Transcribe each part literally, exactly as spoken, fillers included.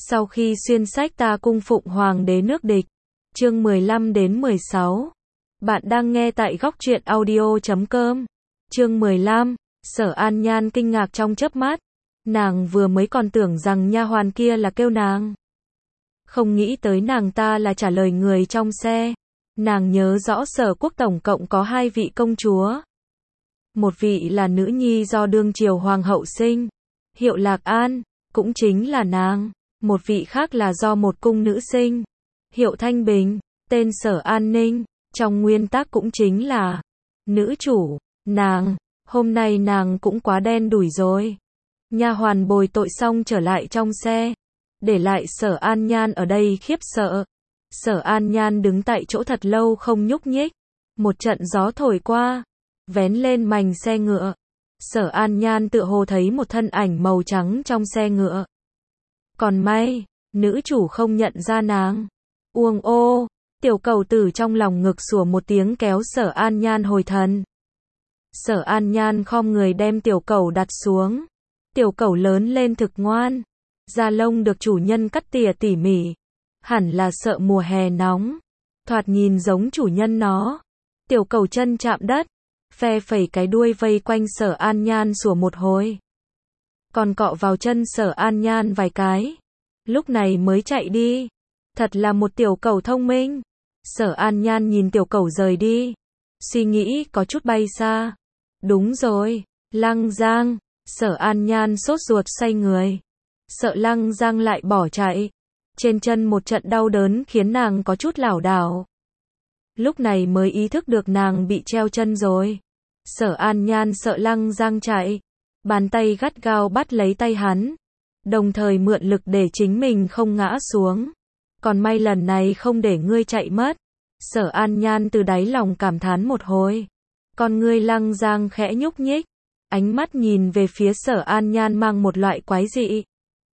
Sau khi xuyên sách ta cung phụng hoàng đế nước địch. Chương mười lăm đến mười sáu. Bạn đang nghe tại góc truyện audio chấm com. Chương mười lăm. Sở An Nhan kinh ngạc trong chớp mắt. Nàng vừa mới còn tưởng rằng nha hoàn kia là kêu nàng. Không nghĩ tới nàng ta là trả lời người trong xe. Nàng nhớ rõ Sở Quốc tổng cộng có hai vị công chúa. Một vị là nữ nhi do đương triều hoàng hậu sinh, Hiệu Lạc An, cũng chính là nàng. Một vị khác là do một cung nữ sinh, Hiệu Thanh Bình, tên Sở An Ninh, trong nguyên tắc cũng chính là nữ chủ. Nàng, hôm nay nàng cũng quá đen đủi rồi. Nha hoàn bồi tội xong trở lại trong xe, để lại Sở An Nhan ở đây khiếp sợ. Sở An Nhan đứng tại chỗ thật lâu không nhúc nhích. Một trận gió thổi qua, vén lên mành xe ngựa. Sở An Nhan tựa hồ thấy một thân ảnh màu trắng trong xe ngựa. Còn may, nữ chủ không nhận ra nàng. Uông ô, tiểu cầu tử trong lòng ngực sủa một tiếng kéo Sở An Nhan hồi thần. Sở An Nhan khom người đem tiểu cầu đặt xuống. Tiểu cầu lớn lên thực ngoan. Da lông được chủ nhân cắt tỉa tỉ mỉ. Hẳn là sợ mùa hè nóng. Thoạt nhìn giống chủ nhân nó. Tiểu cầu chân chạm đất, phe phẩy cái đuôi vây quanh Sở An Nhan sủa một hồi. Còn cọ vào chân Sở An Nhan vài cái. Lúc này mới chạy đi. Thật là một tiểu cầu thông minh. Sở An Nhan nhìn tiểu cầu rời đi. Suy nghĩ có chút bay xa. Đúng rồi, Lăng Giang. Sở An Nhan sốt ruột xoay người. Sợ Lăng Giang lại bỏ chạy. Trên chân một trận đau đớn khiến nàng có chút lảo đảo. Lúc này mới ý thức được nàng bị treo chân rồi. Sở An Nhan sợ Lăng Giang chạy. Bàn tay gắt gao bắt lấy tay hắn. Đồng thời mượn lực để chính mình không ngã xuống. Còn may lần này không để ngươi chạy mất. Sở An Nhan từ đáy lòng cảm thán một hồi. Con ngươi Lăng Giang khẽ nhúc nhích. Ánh mắt nhìn về phía Sở An Nhan mang một loại quái dị.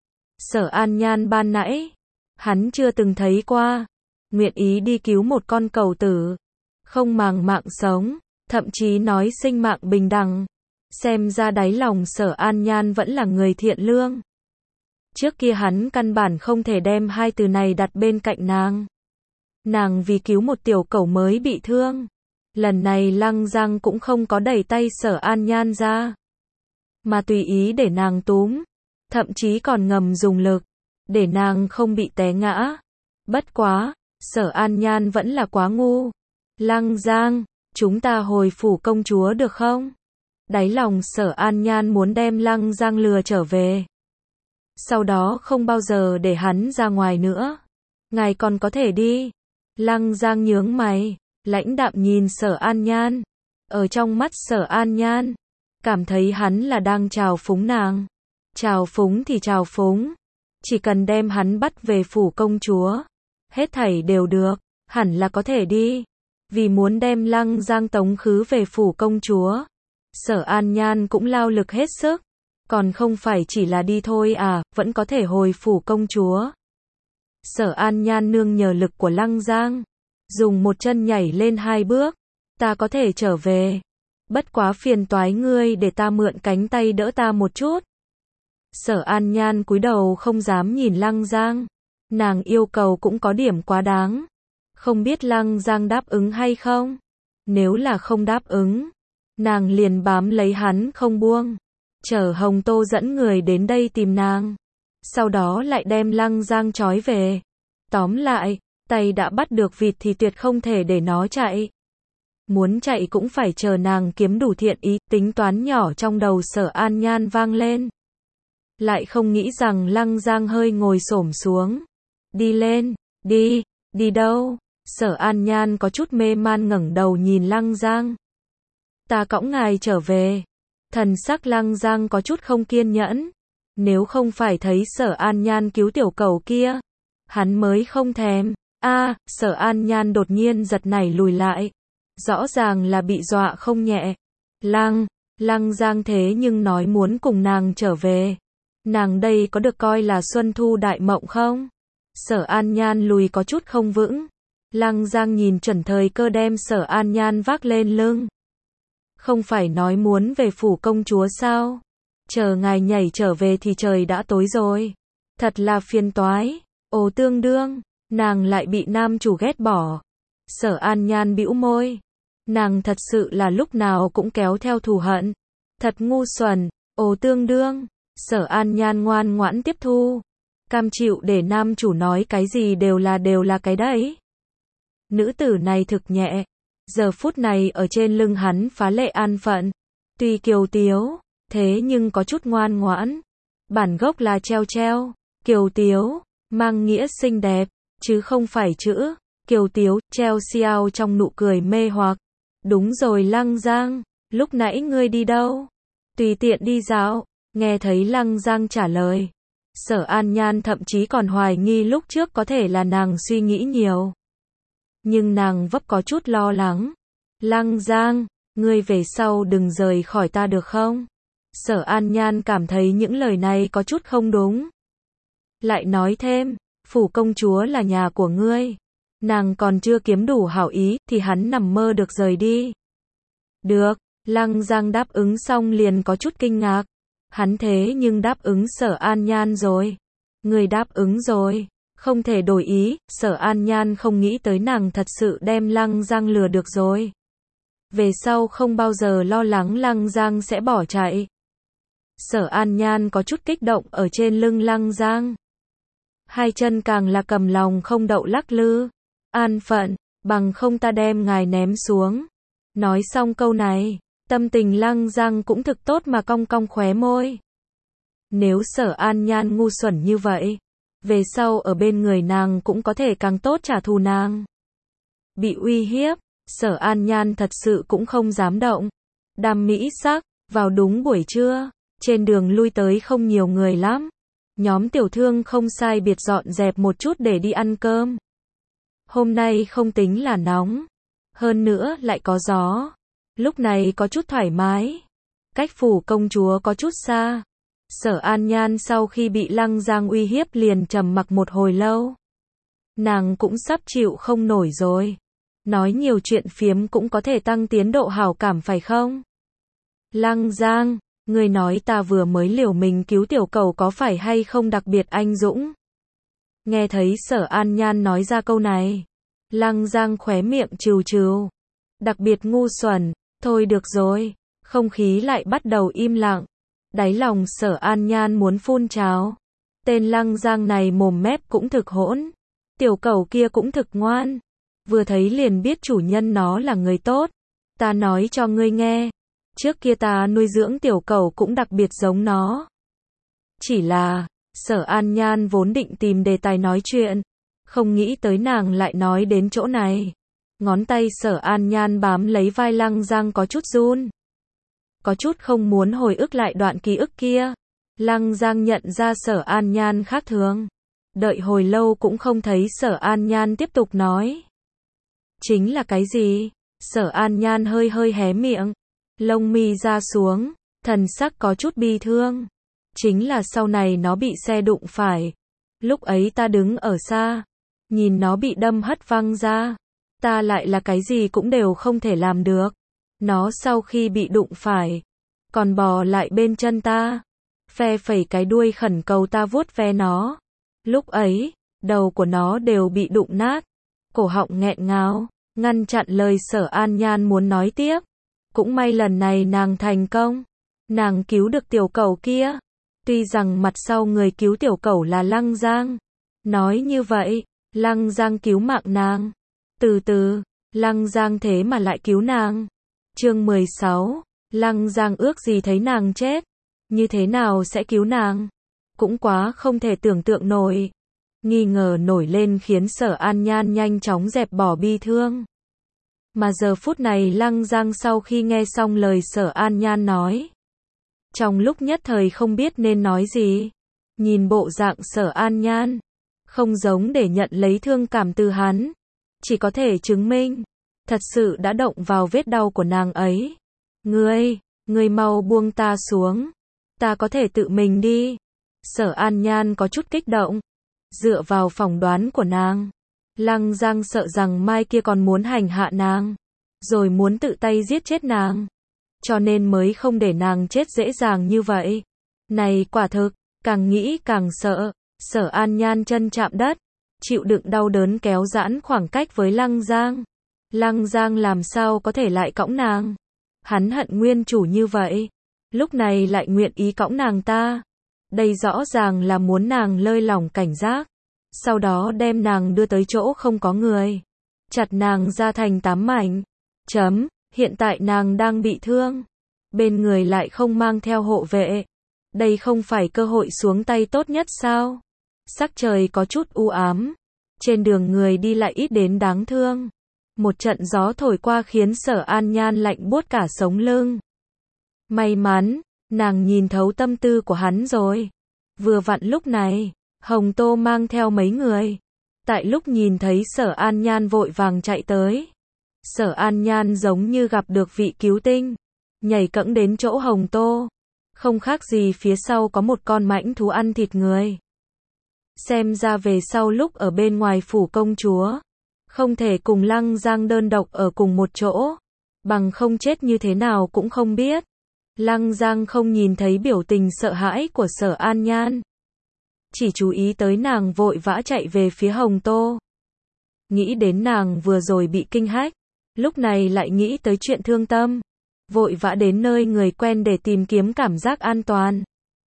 Sở An Nhan ban nãy, hắn chưa từng thấy qua. Nguyện ý đi cứu một con cầu tử. Không màng mạng sống, thậm chí nói sinh mạng bình đẳng. Xem ra đáy lòng Sở An Nhan vẫn là người thiện lương. Trước kia hắn căn bản không thể đem hai từ này đặt bên cạnh nàng. Nàng vì cứu một tiểu cẩu mới bị thương. Lần này Lăng Giang cũng không có đẩy tay Sở An Nhan ra, mà tùy ý để nàng túm. Thậm chí còn ngầm dùng lực, để nàng không bị té ngã. Bất quá, Sở An Nhan vẫn là quá ngu. Lăng Giang, chúng ta hồi phủ công chúa được không? Đáy lòng Sở An Nhan muốn đem Lăng Giang lừa trở về. Sau đó không bao giờ để hắn ra ngoài nữa. Ngài còn có thể đi. Lăng Giang nhướng mày, lãnh đạm nhìn Sở An Nhan. Ở trong mắt Sở An Nhan, cảm thấy hắn là đang trào phúng nàng. Trào phúng thì trào phúng. Chỉ cần đem hắn bắt về phủ công chúa, hết thảy đều được, hẳn là có thể đi. Vì muốn đem Lăng Giang tống khứ về phủ công chúa, Sở An Nhan cũng lao lực hết sức. Còn không phải chỉ là đi thôi à, vẫn có thể hồi phủ công chúa. Sở An Nhan nương nhờ lực của Lăng Giang, dùng một chân nhảy lên hai bước. Ta có thể trở về. Bất quá phiền toái ngươi để ta mượn cánh tay đỡ ta một chút. Sở An Nhan cúi đầu không dám nhìn Lăng Giang. Nàng yêu cầu cũng có điểm quá đáng. Không biết Lăng Giang đáp ứng hay không? Nếu là không đáp ứng, nàng liền bám lấy hắn không buông. Chờ Hồng Tô dẫn người đến đây tìm nàng. Sau đó lại đem Lăng Giang trói về. Tóm lại, tay đã bắt được vịt thì tuyệt không thể để nó chạy. Muốn chạy cũng phải chờ nàng kiếm đủ thiện ý. Tính toán nhỏ trong đầu Sở An Nhan vang lên. Lại không nghĩ rằng Lăng Giang hơi ngồi xổm xuống. Đi lên, đi, đi đâu? Sở An Nhan có chút mê man ngẩng đầu nhìn Lăng Giang. Ta cõng ngài trở về. Thần sắc Lăng Giang có chút không kiên nhẫn. Nếu không phải thấy Sở An Nhan cứu tiểu cầu kia, hắn mới không thèm. A, à, Sở An Nhan đột nhiên giật nảy lùi lại. Rõ ràng là bị dọa không nhẹ. Lăng, Lăng Giang thế nhưng nói muốn cùng nàng trở về. Nàng đây có được coi là xuân thu đại mộng không? Sở An Nhan lùi có chút không vững. Lăng Giang nhìn chuẩn thời cơ đem Sở An Nhan vác lên lưng. Không phải nói muốn về phủ công chúa sao? Chờ ngài nhảy trở về thì trời đã tối rồi. Thật là phiền toái. Ồ tương đương, nàng lại bị nam chủ ghét bỏ. Sở An Nhan bĩu môi. Nàng thật sự là lúc nào cũng kéo theo thù hận. Thật ngu xuẩn. Ồ tương đương, Sở An Nhan ngoan ngoãn tiếp thu. Cam chịu để nam chủ nói cái gì đều là đều là cái đấy. Nữ tử này thực nhẹ. Giờ phút này ở trên lưng hắn phá lệ an phận. Tuy kiều tiếu, thế nhưng có chút ngoan ngoãn. Bản gốc là treo treo. Kiều tiếu, mang nghĩa xinh đẹp, chứ không phải chữ. Kiều tiếu, treo xiao trong nụ cười mê hoặc. Đúng rồi Lăng Giang, lúc nãy ngươi đi đâu? Tùy tiện đi dạo. Nghe thấy Lăng Giang trả lời. Sở An Nhan thậm chí còn hoài nghi lúc trước có thể là nàng suy nghĩ nhiều. Nhưng nàng vấp có chút lo lắng. Lăng Giang, ngươi về sau đừng rời khỏi ta được không? Sở An Nhan cảm thấy những lời này có chút không đúng. Lại nói thêm, phủ công chúa là nhà của ngươi. Nàng còn chưa kiếm đủ hảo ý, thì hắn nằm mơ được rời đi. Được, Lăng Giang đáp ứng xong liền có chút kinh ngạc. Hắn thế nhưng đáp ứng Sở An Nhan rồi. Người đáp ứng rồi, không thể đổi ý. Sở An Nhan không nghĩ tới nàng thật sự đem Lăng Giang lừa được rồi. Về sau không bao giờ lo lắng Lăng Giang sẽ bỏ chạy. Sở An Nhan có chút kích động ở trên lưng Lăng Giang. Hai chân càng là cầm lòng không đậu lắc lư. An phận, bằng không ta đem ngài ném xuống. Nói xong câu này, tâm tình Lăng Giang cũng thực tốt mà cong cong khóe môi. Nếu Sở An Nhan ngu xuẩn như vậy, về sau ở bên người nàng cũng có thể càng tốt trả thù nàng. Bị uy hiếp, Sở An Nhan thật sự cũng không dám động. Đam mỹ sắc, vào đúng buổi trưa, trên đường lui tới không nhiều người lắm. Nhóm tiểu thương không sai biệt dọn dẹp một chút để đi ăn cơm. Hôm nay không tính là nóng, hơn nữa lại có gió. Lúc này có chút thoải mái. Cách phủ công chúa có chút xa. Sở An Nhan sau khi bị Lăng Giang uy hiếp liền trầm mặc một hồi lâu. Nàng cũng sắp chịu không nổi rồi. Nói nhiều chuyện phiếm cũng có thể tăng tiến độ hảo cảm phải không? Lăng Giang, ngươi nói ta vừa mới liều mình cứu tiểu cầu có phải hay không đặc biệt anh dũng? Nghe thấy Sở An Nhan nói ra câu này, Lăng Giang khóe miệng trừ trừ. Đặc biệt ngu xuẩn, thôi được rồi, không khí lại bắt đầu im lặng. Đáy lòng Sở An Nhan muốn phun trào. Tên Lăng Giang này mồm mép cũng thực hỗn. Tiểu cẩu kia cũng thực ngoan. Vừa thấy liền biết chủ nhân nó là người tốt. Ta nói cho ngươi nghe, trước kia ta nuôi dưỡng tiểu cẩu cũng đặc biệt giống nó. Chỉ là, Sở An Nhan vốn định tìm đề tài nói chuyện, không nghĩ tới nàng lại nói đến chỗ này. Ngón tay Sở An Nhan bám lấy vai Lăng Giang có chút run. Có chút không muốn hồi ức lại đoạn ký ức kia. Lăng Giang nhận ra Sở An Nhan khác thường. Đợi hồi lâu cũng không thấy Sở An Nhan tiếp tục nói. Chính là cái gì? Sở An Nhan hơi hơi hé miệng. Lông mi ra xuống, thần sắc có chút bi thương. Chính là sau này nó bị xe đụng phải. Lúc ấy ta đứng ở xa, nhìn nó bị đâm hất văng ra. Ta lại là cái gì cũng đều không thể làm được. Nó sau khi bị đụng phải, còn bò lại bên chân ta, phe phẩy cái đuôi khẩn cầu ta vuốt ve nó. Lúc ấy, đầu của nó đều bị đụng nát, cổ họng nghẹn ngào, ngăn chặn lời Sở An Nhan muốn nói tiếp. Cũng may lần này nàng thành công, nàng cứu được tiểu cẩu kia. Tuy rằng mặt sau người cứu tiểu cẩu là Lăng Giang. Nói như vậy, Lăng Giang cứu mạng nàng. Từ từ, Lăng Giang thế mà lại cứu nàng. Chương mười sáu, Lăng Giang ước gì thấy nàng chết. Như thế nào sẽ cứu nàng? Cũng quá không thể tưởng tượng nổi. Nghi ngờ nổi lên khiến Sở An Nhan nhanh chóng dẹp bỏ bi thương. Mà giờ phút này Lăng Giang sau khi nghe xong lời Sở An Nhan nói, trong lúc nhất thời không biết nên nói gì. Nhìn bộ dạng Sở An Nhan, không giống để nhận lấy thương cảm từ hắn. Chỉ có thể chứng minh, thật sự đã động vào vết đau của nàng ấy. Ngươi, ngươi mau buông ta xuống. Ta có thể tự mình đi. Sở An Nhan có chút kích động. Dựa vào phỏng đoán của nàng, Lăng Giang sợ rằng mai kia còn muốn hành hạ nàng, rồi muốn tự tay giết chết nàng. Cho nên mới không để nàng chết dễ dàng như vậy. Này quả thực, càng nghĩ càng sợ. Sở An Nhan chân chạm đất, chịu đựng đau đớn kéo giãn khoảng cách với Lăng Giang. Lăng Giang làm sao có thể lại cõng nàng? Hắn hận nguyên chủ như vậy, lúc này lại nguyện ý cõng nàng ta. Đây rõ ràng là muốn nàng lơi lỏng cảnh giác, sau đó đem nàng đưa tới chỗ không có người, chặt nàng ra thành tám mảnh. Chấm, hiện tại nàng đang bị thương, bên người lại không mang theo hộ vệ. Đây không phải cơ hội xuống tay tốt nhất sao? Sắc trời có chút u ám, trên đường người đi lại ít đến đáng thương. Một trận gió thổi qua khiến Sở An Nhan lạnh buốt cả sống lưng. May mắn, nàng nhìn thấu tâm tư của hắn rồi. Vừa vặn lúc này, Hồng Tô mang theo mấy người. Tại lúc nhìn thấy Sở An Nhan vội vàng chạy tới, Sở An Nhan giống như gặp được vị cứu tinh, nhảy cẫng đến chỗ Hồng Tô. Không khác gì phía sau có một con mãnh thú ăn thịt người. Xem ra về sau lúc ở bên ngoài phủ công chúa, không thể cùng Lăng Giang đơn độc ở cùng một chỗ, bằng không chết như thế nào cũng không biết. Lăng Giang không nhìn thấy biểu tình sợ hãi của Sở An Nhan, chỉ chú ý tới nàng vội vã chạy về phía Hồng Tô. Nghĩ đến nàng vừa rồi bị kinh hách, lúc này lại nghĩ tới chuyện thương tâm, vội vã đến nơi người quen để tìm kiếm cảm giác an toàn.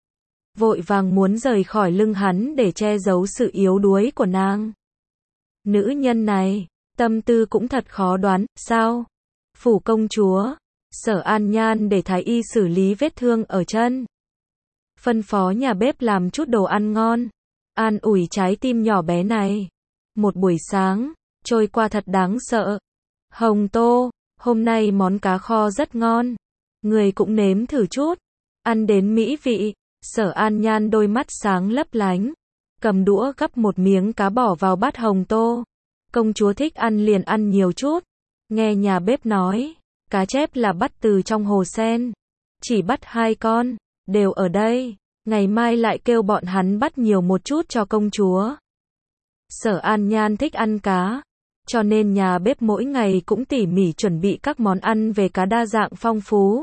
Vội vàng muốn rời khỏi lưng hắn để che giấu sự yếu đuối của nàng. Nữ nhân này, tâm tư cũng thật khó đoán, sao? Phủ công chúa, Sở An Nhan để thái y xử lý vết thương ở chân. Phân phó nhà bếp làm chút đồ ăn ngon, an ủi trái tim nhỏ bé này. Một buổi sáng, trôi qua thật đáng sợ. Hồng Tô, hôm nay món cá kho rất ngon, người cũng nếm thử chút, ăn đến mỹ vị. Sở An Nhan đôi mắt sáng lấp lánh, cầm đũa gắp một miếng cá bỏ vào bát Hồng Tô. Công chúa thích ăn liền ăn nhiều chút. Nghe nhà bếp nói, cá chép là bắt từ trong hồ sen, chỉ bắt hai con, đều ở đây, ngày mai lại kêu bọn hắn bắt nhiều một chút cho công chúa. Sở An Nhan thích ăn cá, cho nên nhà bếp mỗi ngày cũng tỉ mỉ chuẩn bị các món ăn về cá đa dạng phong phú.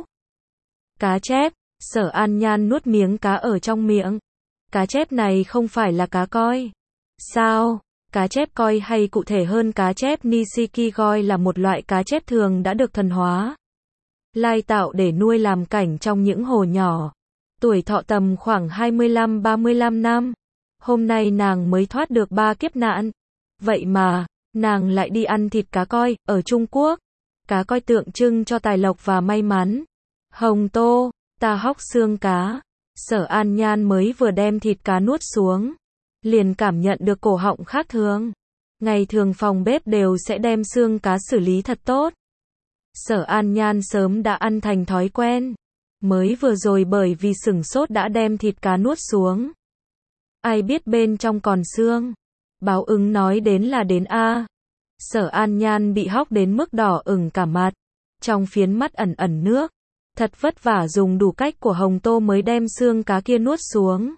Cá chép, Sở An Nhan nuốt miếng cá ở trong miệng. Cá chép này không phải là cá koi. Sao? Cá chép koi hay cụ thể hơn cá chép Nishikigoi là một loại cá chép thường đã được thuần hóa, lai tạo để nuôi làm cảnh trong những hồ nhỏ. Tuổi thọ tầm khoảng hai mươi lăm ba mươi lăm năm. Hôm nay nàng mới thoát được ba kiếp nạn. Vậy mà, nàng lại đi ăn thịt cá koi, ở Trung Quốc. Cá koi tượng trưng cho tài lộc và may mắn. Hồng Tô, ta hóc xương cá. Sở An Nhan mới vừa đem thịt cá nuốt xuống, liền cảm nhận được cổ họng khác thường. Ngày thường phòng bếp đều sẽ đem xương cá xử lý thật tốt. Sở An Nhan sớm đã ăn thành thói quen. Mới vừa rồi bởi vì sửng sốt đã đem thịt cá nuốt xuống. Ai biết bên trong còn xương. Báo ứng nói đến là đến a. Sở An Nhan bị hóc đến mức đỏ ửng cả mặt, trong phiến mắt ẩn ẩn nước. Thật vất vả dùng đủ cách của Hồng Tô mới đem xương cá kia nuốt xuống.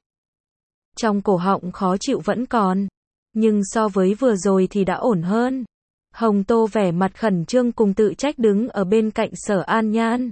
Trong cổ họng khó chịu vẫn còn, nhưng so với vừa rồi thì đã ổn hơn. Hồng Tô vẻ mặt khẩn trương cùng tự trách đứng ở bên cạnh Sở An Nhan.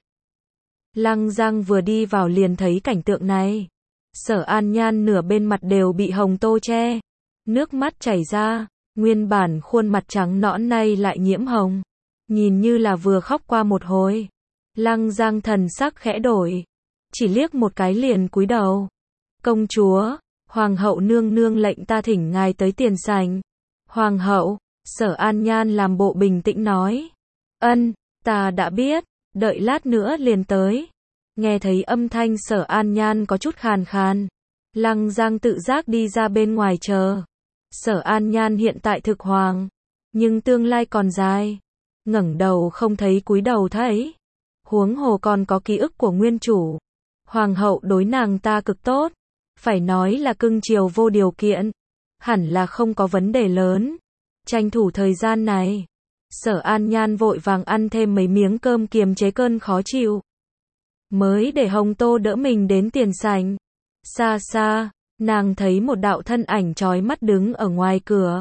Lăng Giang vừa đi vào liền thấy cảnh tượng này. Sở An Nhan nửa bên mặt đều bị Hồng Tô che, nước mắt chảy ra, nguyên bản khuôn mặt trắng nõn nay lại nhiễm hồng, nhìn như là vừa khóc qua một hồi. Lăng Giang thần sắc khẽ đổi, chỉ liếc một cái liền cúi đầu. Công chúa, Hoàng hậu nương nương lệnh ta thỉnh ngài tới tiền sảnh. Hoàng hậu, Sở An Nhan làm bộ bình tĩnh nói. Ân, ta đã biết, đợi lát nữa liền tới. Nghe thấy âm thanh Sở An Nhan có chút khàn khàn, Lăng Giang tự giác đi ra bên ngoài chờ. Sở An Nhan hiện tại thực hoàng, nhưng tương lai còn dài. Ngẩng đầu không thấy cúi đầu thấy. Huống hồ còn có ký ức của nguyên chủ. Hoàng hậu đối nàng ta cực tốt, phải nói là cưng chiều vô điều kiện, hẳn là không có vấn đề lớn. Tranh thủ thời gian này, Sở An Nhan vội vàng ăn thêm mấy miếng cơm kiềm chế cơn khó chịu, mới để Hồng Tô đỡ mình đến tiền sảnh. Xa xa, nàng thấy một đạo thân ảnh chói mắt đứng ở ngoài cửa.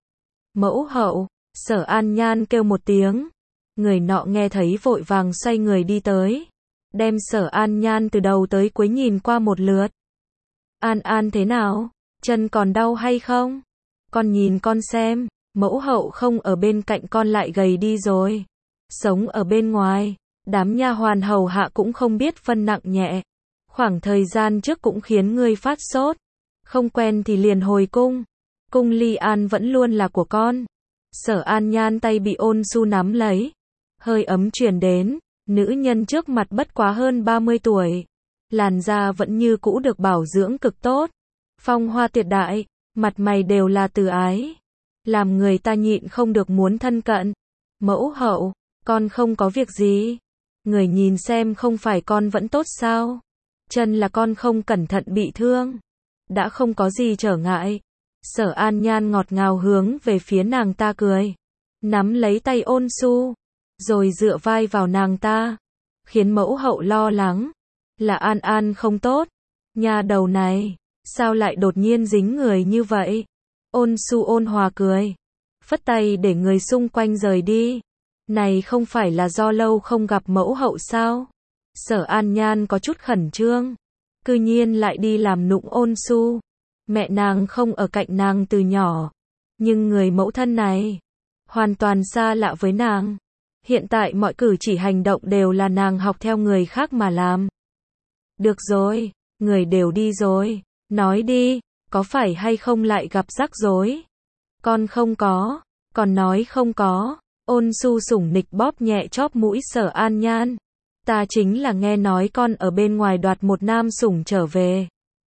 Mẫu hậu, Sở An Nhan kêu một tiếng. Người nọ nghe thấy vội vàng xoay người đi tới, đem Sở An Nhan từ đầu tới cuối nhìn qua một lượt. An An thế nào? Chân còn đau hay không? Con nhìn con xem, mẫu hậu không ở bên cạnh con lại gầy đi rồi. Sống ở bên ngoài, đám nha hoàn hầu hạ cũng không biết phân nặng nhẹ. Khoảng thời gian trước cũng khiến ngươi phát sốt. Không quen thì liền hồi cung. Cung Ly An vẫn luôn là của con. Sở An Nhan tay bị Ôn Xu nắm lấy. Hơi ấm truyền đến, nữ nhân trước mặt bất quá hơn ba mươi tuổi. Làn da vẫn như cũ được bảo dưỡng cực tốt. Phong hoa tuyệt đại, mặt mày đều là từ ái. Làm người ta nhịn không được muốn thân cận. Mẫu hậu, con không có việc gì. Người nhìn xem không phải con vẫn tốt sao? Chân là con không cẩn thận bị thương. Đã không có gì trở ngại. Sở An Nhan ngọt ngào hướng về phía nàng ta cười. Nắm lấy tay Ôn Xu. Rồi dựa vai vào nàng ta. Khiến mẫu hậu lo lắng. Là An An không tốt. Nhà đầu này, sao lại đột nhiên dính người như vậy? Ôn Xu ôn hòa cười. Phất tay để người xung quanh rời đi. Này không phải là do lâu không gặp mẫu hậu sao? Sở An Nhan có chút khẩn trương. Cư nhiên lại đi làm nụng Ôn Xu. Mẹ nàng không ở cạnh nàng từ nhỏ. Nhưng người mẫu thân này, hoàn toàn xa lạ với nàng. Hiện tại mọi cử chỉ hành động đều là nàng học theo người khác mà làm. Được rồi, người đều đi rồi. Nói đi, có phải hay không lại gặp rắc rối? Con không có, còn nói không có. Ôn Xu sủng nịch bóp nhẹ chóp mũi Sở An Nhan. Ta chính là nghe nói con ở bên ngoài đoạt một nam sủng trở về.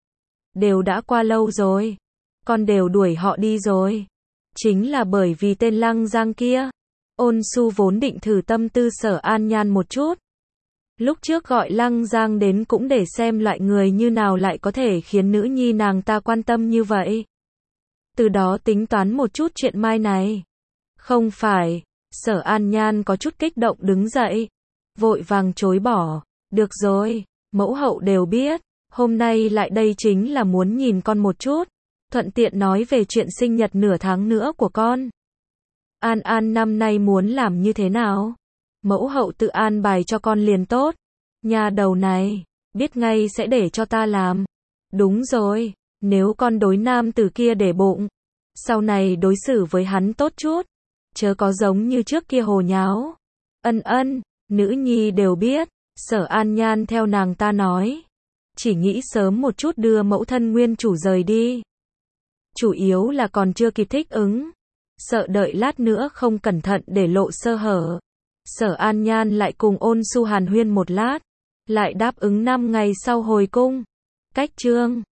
Đều đã qua lâu rồi. Con đều đuổi họ đi rồi. Chính là bởi vì tên Lăng Giang kia. Ôn Xu vốn định thử tâm tư Sở An Nhan một chút. Lúc trước gọi Lăng Giang đến cũng để xem loại người như nào lại có thể khiến nữ nhi nàng ta quan tâm như vậy. Từ đó tính toán một chút chuyện mai này. Không phải. Sở An Nhan có chút kích động đứng dậy. Vội vàng chối bỏ. Được rồi, mẫu hậu đều biết. Hôm nay lại đây chính là muốn nhìn con một chút. Thuận tiện nói về chuyện sinh nhật nửa tháng nữa của con. An An năm nay muốn làm như thế nào? Mẫu hậu tự an bài cho con liền tốt. Nhà đầu này, biết ngay sẽ để cho ta làm. Đúng rồi, nếu con đối nam từ kia để bụng. Sau này đối xử với hắn tốt chút. Chớ có giống như trước kia hồ nháo. Ân ân, nữ nhi đều biết. Sở An Nhan theo nàng ta nói. Chỉ nghĩ sớm một chút đưa mẫu thân nguyên chủ rời đi. Chủ yếu là còn chưa kịp thích ứng. Sợ đợi lát nữa không cẩn thận để lộ sơ hở. Sở An Nhan lại cùng Ôn Xu hàn huyên một lát. Lại đáp ứng năm ngày sau hồi cung. Cách chương